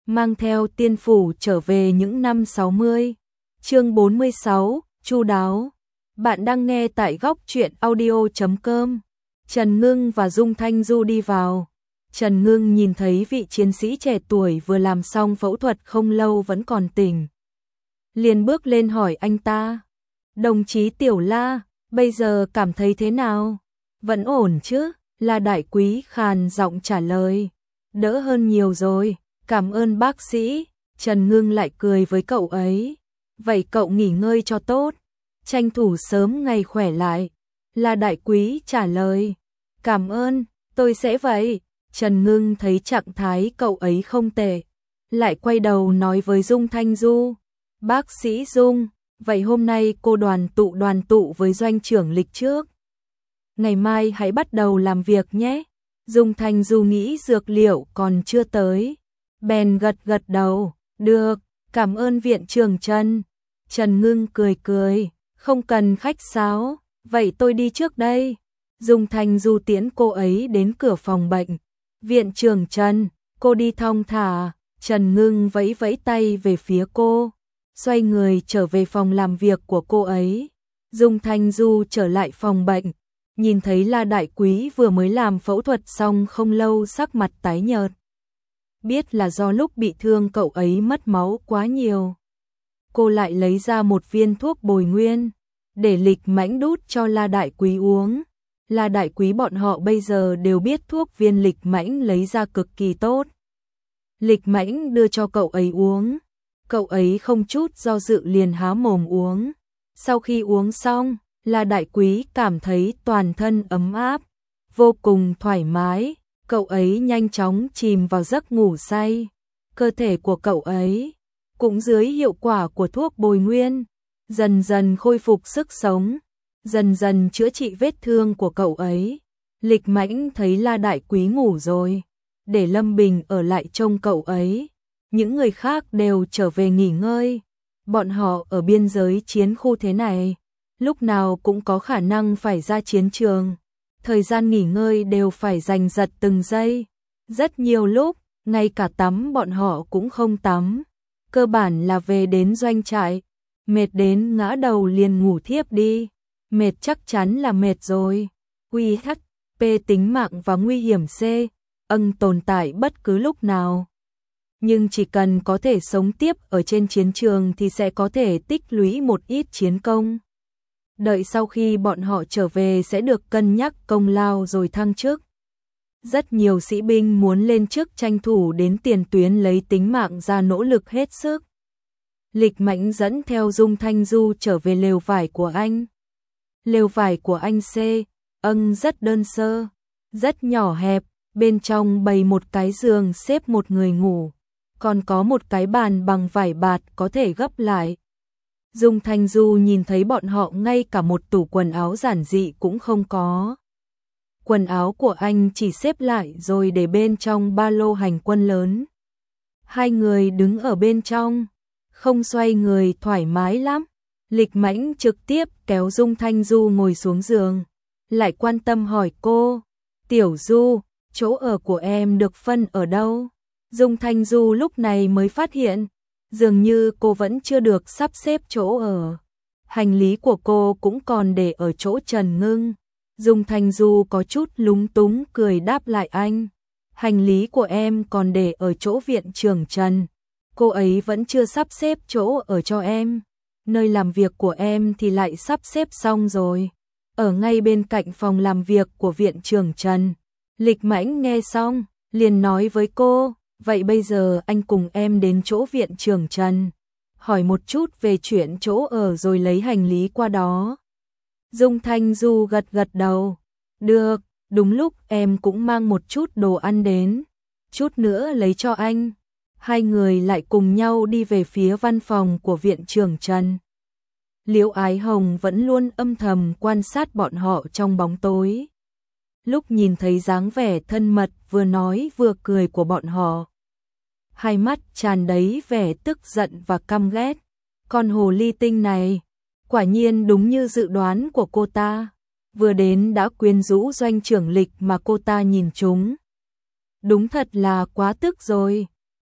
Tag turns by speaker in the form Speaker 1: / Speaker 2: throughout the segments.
Speaker 1: mang theo tiên phủ trở về những năm 60. Chương 46, chu đáo. Bạn đang nghe tại góc truyện audio.com. Trần Ngưng và Dung Thanh Du đi vào. Trần Ngưng nhìn thấy vị chiến sĩ trẻ tuổi vừa làm xong phẫu thuật không lâu vẫn còn tỉnh. Liền bước lên hỏi anh ta. Đồng chí Tiểu La, bây giờ cảm thấy thế nào? Vẫn ổn chứ? La Đại Quý khàn giọng trả lời. Đỡ hơn nhiều rồi, cảm ơn bác sĩ. Trần Ngưng lại cười với cậu ấy. Vậy cậu nghỉ ngơi cho tốt, tranh thủ sớm ngày khỏe lại. La Đại Quý trả lời. Cảm ơn, tôi sẽ vậy. Trần Ngưng thấy trạng thái cậu ấy không tệ, lại quay đầu nói với Dung Thanh Du. Bác sĩ Dung, vậy hôm nay cô đoàn tụ với doanh trưởng Lịch trước. Ngày mai hãy bắt đầu làm việc nhé. Dung Thanh Du nghĩ dược liệu còn chưa tới, bèn gật đầu. Được, cảm ơn viện trưởng Trần. Trần Ngưng cười, không cần khách sáo, vậy tôi đi trước đây. Dung Thanh Du tiễn cô ấy đến cửa phòng bệnh. Viện trưởng Trần, cô đi thong thả. Trần Ngưng vẫy tay về phía cô, xoay người trở về phòng làm việc của cô ấy. Dung Thanh Du trở lại phòng bệnh, nhìn thấy La Đại Quý vừa mới làm phẫu thuật xong không lâu, sắc mặt tái nhợt. Biết là do lúc bị thương cậu ấy mất máu quá nhiều. Cô lại lấy ra một viên thuốc bồi nguyên, để Lịch Mãnh đút cho La Đại Quý uống. La Đại Quý bọn họ bây giờ đều biết thuốc viên Lịch Mãnh lấy ra cực kỳ tốt. Lịch Mãnh đưa cho cậu ấy uống, cậu ấy không chút do dự liền há mồm uống. Sau khi uống xong, La Đại Quý cảm thấy toàn thân ấm áp, vô cùng thoải mái. Cậu ấy nhanh chóng chìm vào giấc ngủ say. Cơ thể của cậu ấy cũng dưới hiệu quả của thuốc bồi nguyên, dần dần khôi phục sức sống, dần dần chữa trị vết thương của cậu ấy. Lịch Mãnh thấy La Đại Quý ngủ rồi, để Lâm Bình ở lại trông cậu ấy. Những người khác đều trở về nghỉ ngơi. Bọn họ ở biên giới chiến khu thế này, lúc nào cũng có khả năng phải ra chiến trường. Thời gian nghỉ ngơi đều phải giành giật từng giây. Rất nhiều lúc, ngay cả tắm bọn họ cũng không tắm. Cơ bản là về đến doanh trại, mệt đến ngã đầu liền ngủ thiếp đi. Mệt chắc chắn là mệt rồi. UHP tính mạng và nguy hiểm C, tồn tại bất cứ lúc nào. Nhưng chỉ cần có thể sống tiếp ở trên chiến trường thì sẽ có thể tích lũy một ít chiến công. Đợi sau khi bọn họ trở về sẽ được cân nhắc công lao rồi thăng chức. Rất nhiều sĩ binh muốn lên chức tranh thủ đến tiền tuyến lấy tính mạng ra nỗ lực hết sức. Lịch Mãnh dẫn theo Dung Thanh Du trở về lều vải của anh. Lều vải của anh C, rất đơn sơ, rất nhỏ hẹp, bên trong bày một cái giường xếp một người ngủ, còn có một cái bàn bằng vải bạt có thể gấp lại. Dung Thanh Du nhìn thấy bọn họ ngay cả một tủ quần áo giản dị cũng không có. Quần áo của anh chỉ xếp lại rồi để bên trong ba lô hành quân lớn. Hai người đứng ở bên trong, không xoay người thoải mái lắm. Lịch Mãnh trực tiếp kéo Dung Thanh Du ngồi xuống giường, lại quan tâm hỏi cô, Tiểu Du, chỗ ở của em được phân ở đâu? Dung Thanh Du lúc này mới phát hiện, dường như cô vẫn chưa được sắp xếp chỗ ở. Hành lý của cô cũng còn để ở chỗ Trần Ngưng. Dung Thanh Du có chút lúng túng cười đáp lại anh. Hành lý của em còn để ở chỗ viện trưởng Trần. Cô ấy vẫn chưa sắp xếp chỗ ở cho em. Nơi làm việc của em thì lại sắp xếp xong rồi, ở ngay bên cạnh phòng làm việc của viện trưởng Trần. Lịch Mãnh nghe xong, liền nói với cô, vậy bây giờ anh cùng em đến chỗ viện trưởng Trần, hỏi một chút về chuyện chỗ ở rồi lấy hành lý qua đó. Dung Thanh Du gật đầu. Được, đúng lúc em cũng mang một chút đồ ăn đến, chút nữa lấy cho anh. Hai người lại cùng nhau đi về phía văn phòng của viện trưởng Trần. Liễu Ái Hồng vẫn luôn âm thầm quan sát bọn họ trong bóng tối. Lúc nhìn thấy dáng vẻ thân mật vừa nói vừa cười của bọn họ, hai mắt tràn đầy vẻ tức giận và căm ghét. Con hồ ly tinh này, quả nhiên đúng như dự đoán của cô ta, vừa đến đã quyến rũ doanh trưởng Lịch mà cô ta nhìn trúng. Đúng thật là quá tức rồi.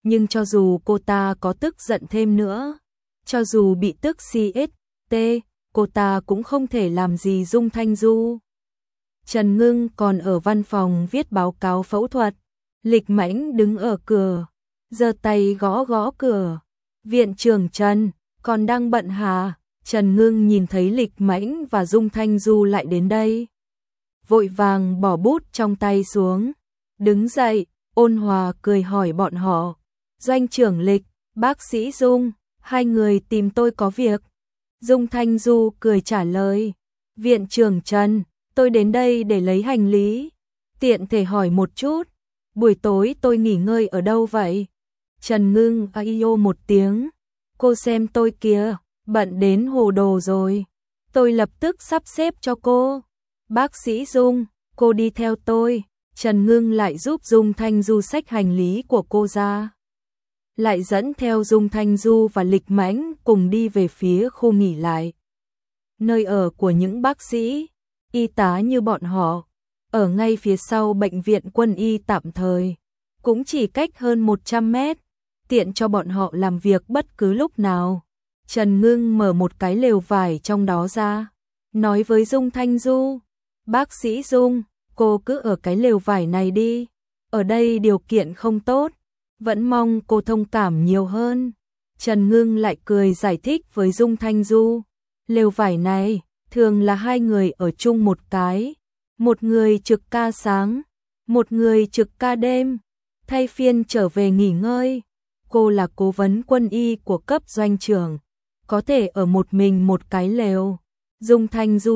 Speaker 1: Nhưng cho dù cô ta có tức giận thêm nữa, cho dù bị tức CST, cô ta cũng không thể làm gì Dung Thanh Du. Trần Ngưng còn ở văn phòng viết báo cáo phẫu thuật, Lịch Mãnh đứng ở cửa, giơ tay gõ gõ cửa. Viện trưởng Trần, còn đang bận hả? Trần Ngưng nhìn thấy Lịch Mãnh và Dung Thanh Du lại đến đây, vội vàng bỏ bút trong tay xuống, đứng dậy, ôn hòa cười hỏi bọn họ. Doanh trưởng Lịch, bác sĩ Dung, hai người tìm tôi có việc. Dung Thanh Du cười trả lời. Viện trưởng Trần, tôi đến đây để lấy hành lý. Tiện thể hỏi một chút, buổi tối tôi nghỉ ngơi ở đâu vậy? Trần Ngưng aiyo một tiếng. Cô xem tôi kìa, bận đến hồ đồ rồi. Tôi lập tức sắp xếp cho cô. Bác sĩ Dung, cô đi theo tôi. Trần Ngưng lại giúp Dung Thanh Du xách hành lý của cô ra, lại dẫn theo Dung Thanh Du và Lịch Mãnh cùng đi về phía khu nghỉ lại. Nơi ở của những bác sĩ, y tá như bọn họ, ở ngay phía sau bệnh viện quân y tạm thời, cũng chỉ cách hơn 100 mét, tiện cho bọn họ làm việc bất cứ lúc nào. Trần Ngưng mở một cái lều vải trong đó ra, nói với Dung Thanh Du, bác sĩ Dung, cô cứ ở cái lều vải này đi, ở đây điều kiện không tốt, vẫn mong cô thông cảm nhiều hơn. Trần Ngưng lại cười giải thích với Dung Thanh Du, lều vải này thường là hai người ở chung một cái, một người trực ca sáng, một người trực ca đêm, thay phiên trở về nghỉ ngơi. Cô là cố vấn quân y của cấp doanh trưởng, có thể ở một mình một cái lều. Dung Thanh Du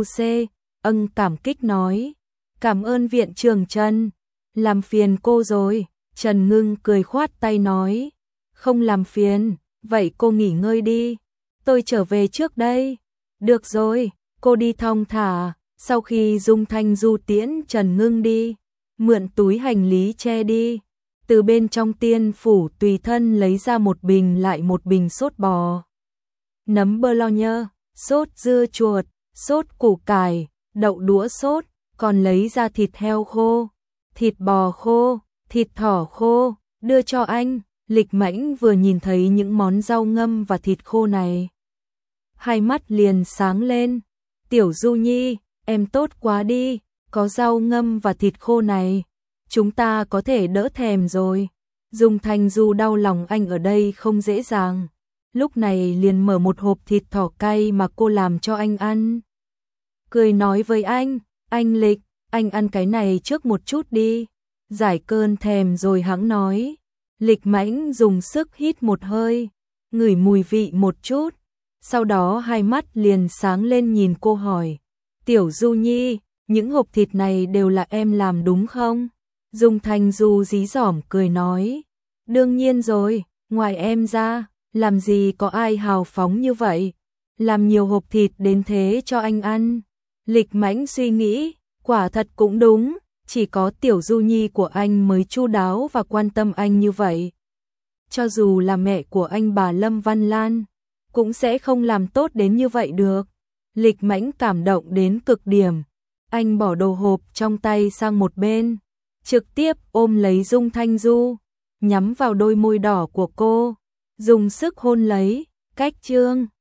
Speaker 1: cảm kích nói, cảm ơn viện trưởng Trần, làm phiền cô rồi. Trần Ngưng cười khoát tay nói, không làm phiền, vậy cô nghỉ ngơi đi, tôi trở về trước đây. Được rồi, cô đi thong thả. Sau khi Dung Thanh Du tiễn Trần Ngưng đi, mượn túi hành lý che đi, từ bên trong tiên phủ tùy thân lấy ra một bình lại một bình sốt bò, nấm Bologna, sốt dưa chuột, sốt củ cải, đậu đũa sốt, còn lấy ra thịt heo khô, thịt bò khô, thịt thỏ khô, đưa cho anh. Lịch Mãnh vừa nhìn thấy những món rau ngâm và thịt khô này, hai mắt liền sáng lên. Tiểu Du Nhi, em tốt quá đi, có rau ngâm và thịt khô này, chúng ta có thể đỡ thèm rồi. Dung Thanh Du đau lòng anh ở đây không dễ dàng, lúc này liền mở một hộp thịt thỏ cay mà cô làm cho anh ăn. Cười nói với anh Lịch, anh ăn cái này trước một chút đi, giải cơn thèm rồi hẵng nói. Lịch Mãnh dùng sức hít một hơi, ngửi mùi vị một chút, sau đó hai mắt liền sáng lên nhìn cô hỏi, Tiểu Du Nhi, những hộp thịt này đều là em làm đúng không? Dung Thanh Du dí dỏm cười nói, đương nhiên rồi, ngoài em ra, làm gì có ai hào phóng như vậy, làm nhiều hộp thịt đến thế cho anh ăn. Lịch Mãnh suy nghĩ, quả thật cũng đúng, chỉ có Tiểu Du Nhi của anh mới chu đáo và quan tâm anh như vậy. Cho dù là mẹ của anh bà Lâm Văn Lan, cũng sẽ không làm tốt đến như vậy được. Lịch Mãnh cảm động đến cực điểm, anh bỏ đồ hộp trong tay sang một bên, trực tiếp ôm lấy Dung Thanh Du, nhắm vào đôi môi đỏ của cô, dùng sức hôn lấy. Cách chương